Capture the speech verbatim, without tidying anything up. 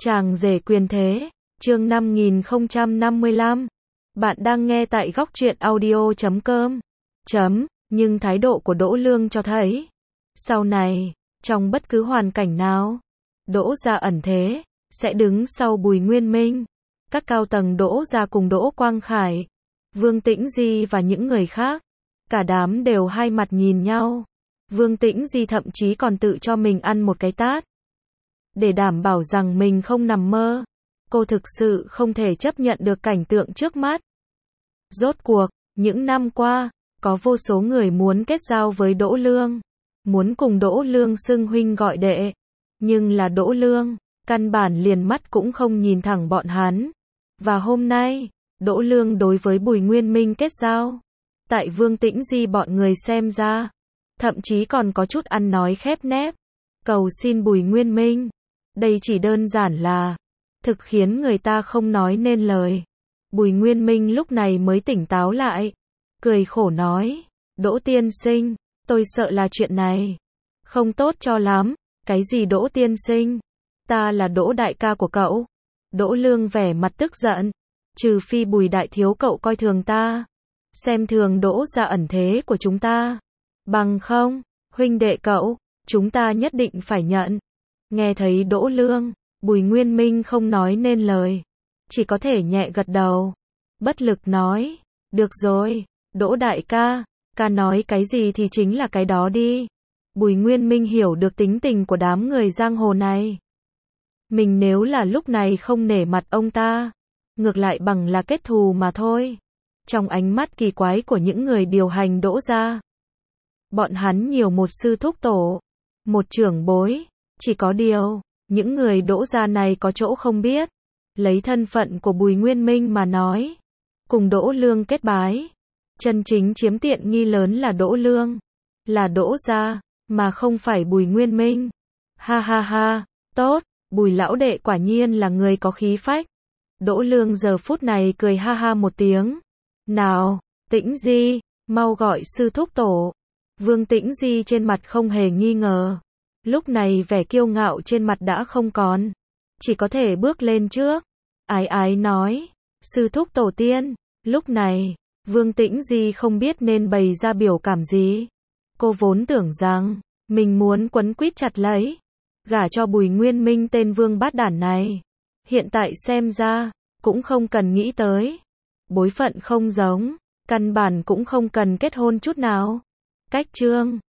Chàng rể quyền thế, chương năm nghìn không trăm năm mươi lăm. Bạn đang nghe tại góc truyện audio chấm com. Chấm, nhưng thái độ của Đỗ Lương cho thấy, sau này, trong bất cứ hoàn cảnh nào, Đỗ gia ẩn thế, sẽ đứng sau Bùi Nguyên Minh. Các cao tầng Đỗ gia cùng Đỗ Quang Khải, Vương Tĩnh Di và những người khác, cả đám đều hai mặt nhìn nhau. Vương Tĩnh Di thậm chí còn tự cho mình ăn một cái tát, để đảm bảo rằng mình không nằm mơ. Cô thực sự không thể chấp nhận được cảnh tượng trước mắt. Rốt cuộc, những năm qua, có vô số người muốn kết giao với Đỗ Lương, muốn cùng Đỗ Lương xưng huynh gọi đệ, nhưng là Đỗ Lương, căn bản liền mắt cũng không nhìn thẳng bọn hắn. Và hôm nay, Đỗ Lương đối với Bùi Nguyên Minh kết giao, tại Vương Tĩnh Di bọn người xem ra, thậm chí còn có chút ăn nói khép nép, cầu xin Bùi Nguyên Minh. Đây chỉ đơn giản là thực khiến người ta không nói nên lời. Bùi Nguyên Minh lúc này mới tỉnh táo lại, cười khổ nói, Đỗ tiên sinh, tôi sợ là chuyện này không tốt cho lắm. Cái gì Đỗ tiên sinh? Ta là Đỗ đại ca của cậu. Đỗ Lương vẻ mặt tức giận, trừ phi Bùi đại thiếu cậu coi thường ta, xem thường Đỗ gia ẩn thế của chúng ta, bằng không, huynh đệ cậu, chúng ta nhất định phải nhận. Nghe thấy Đỗ Lương, Bùi Nguyên Minh không nói nên lời, chỉ có thể nhẹ gật đầu, bất lực nói, được rồi, Đỗ đại ca, ca nói cái gì thì chính là cái đó đi. Bùi Nguyên Minh hiểu được tính tình của đám người giang hồ này. Mình nếu là lúc này không nể mặt ông ta, ngược lại bằng là kết thù mà thôi. Trong ánh mắt kỳ quái của những người điều hành Đỗ gia, bọn hắn nhiều một sư thúc tổ, một trưởng bối. Chỉ có điều, những người Đỗ gia này có chỗ không biết. Lấy thân phận của Bùi Nguyên Minh mà nói, cùng Đỗ Lương kết bái, chân chính chiếm tiện nghi lớn là Đỗ Lương, là Đỗ gia, mà không phải Bùi Nguyên Minh. Ha ha ha, tốt, Bùi lão đệ quả nhiên là người có khí phách. Đỗ Lương giờ phút này cười ha ha một tiếng. Nào, Tĩnh Di, mau gọi sư thúc tổ. Vương Tĩnh Di trên mặt không hề nghi ngờ. Lúc này vẻ kiêu ngạo trên mặt đã không còn, chỉ có thể bước lên trước, ái ái nói, sư thúc tổ tiên. Lúc này, Vương Tĩnh Di không biết nên bày ra biểu cảm gì. Cô vốn tưởng rằng, mình muốn quấn quýt chặt lấy, gả cho Bùi Nguyên Minh tên vương bát đản này. Hiện tại xem ra, cũng không cần nghĩ tới. Bối phận không giống, căn bản cũng không cần kết hôn chút nào. Cách chương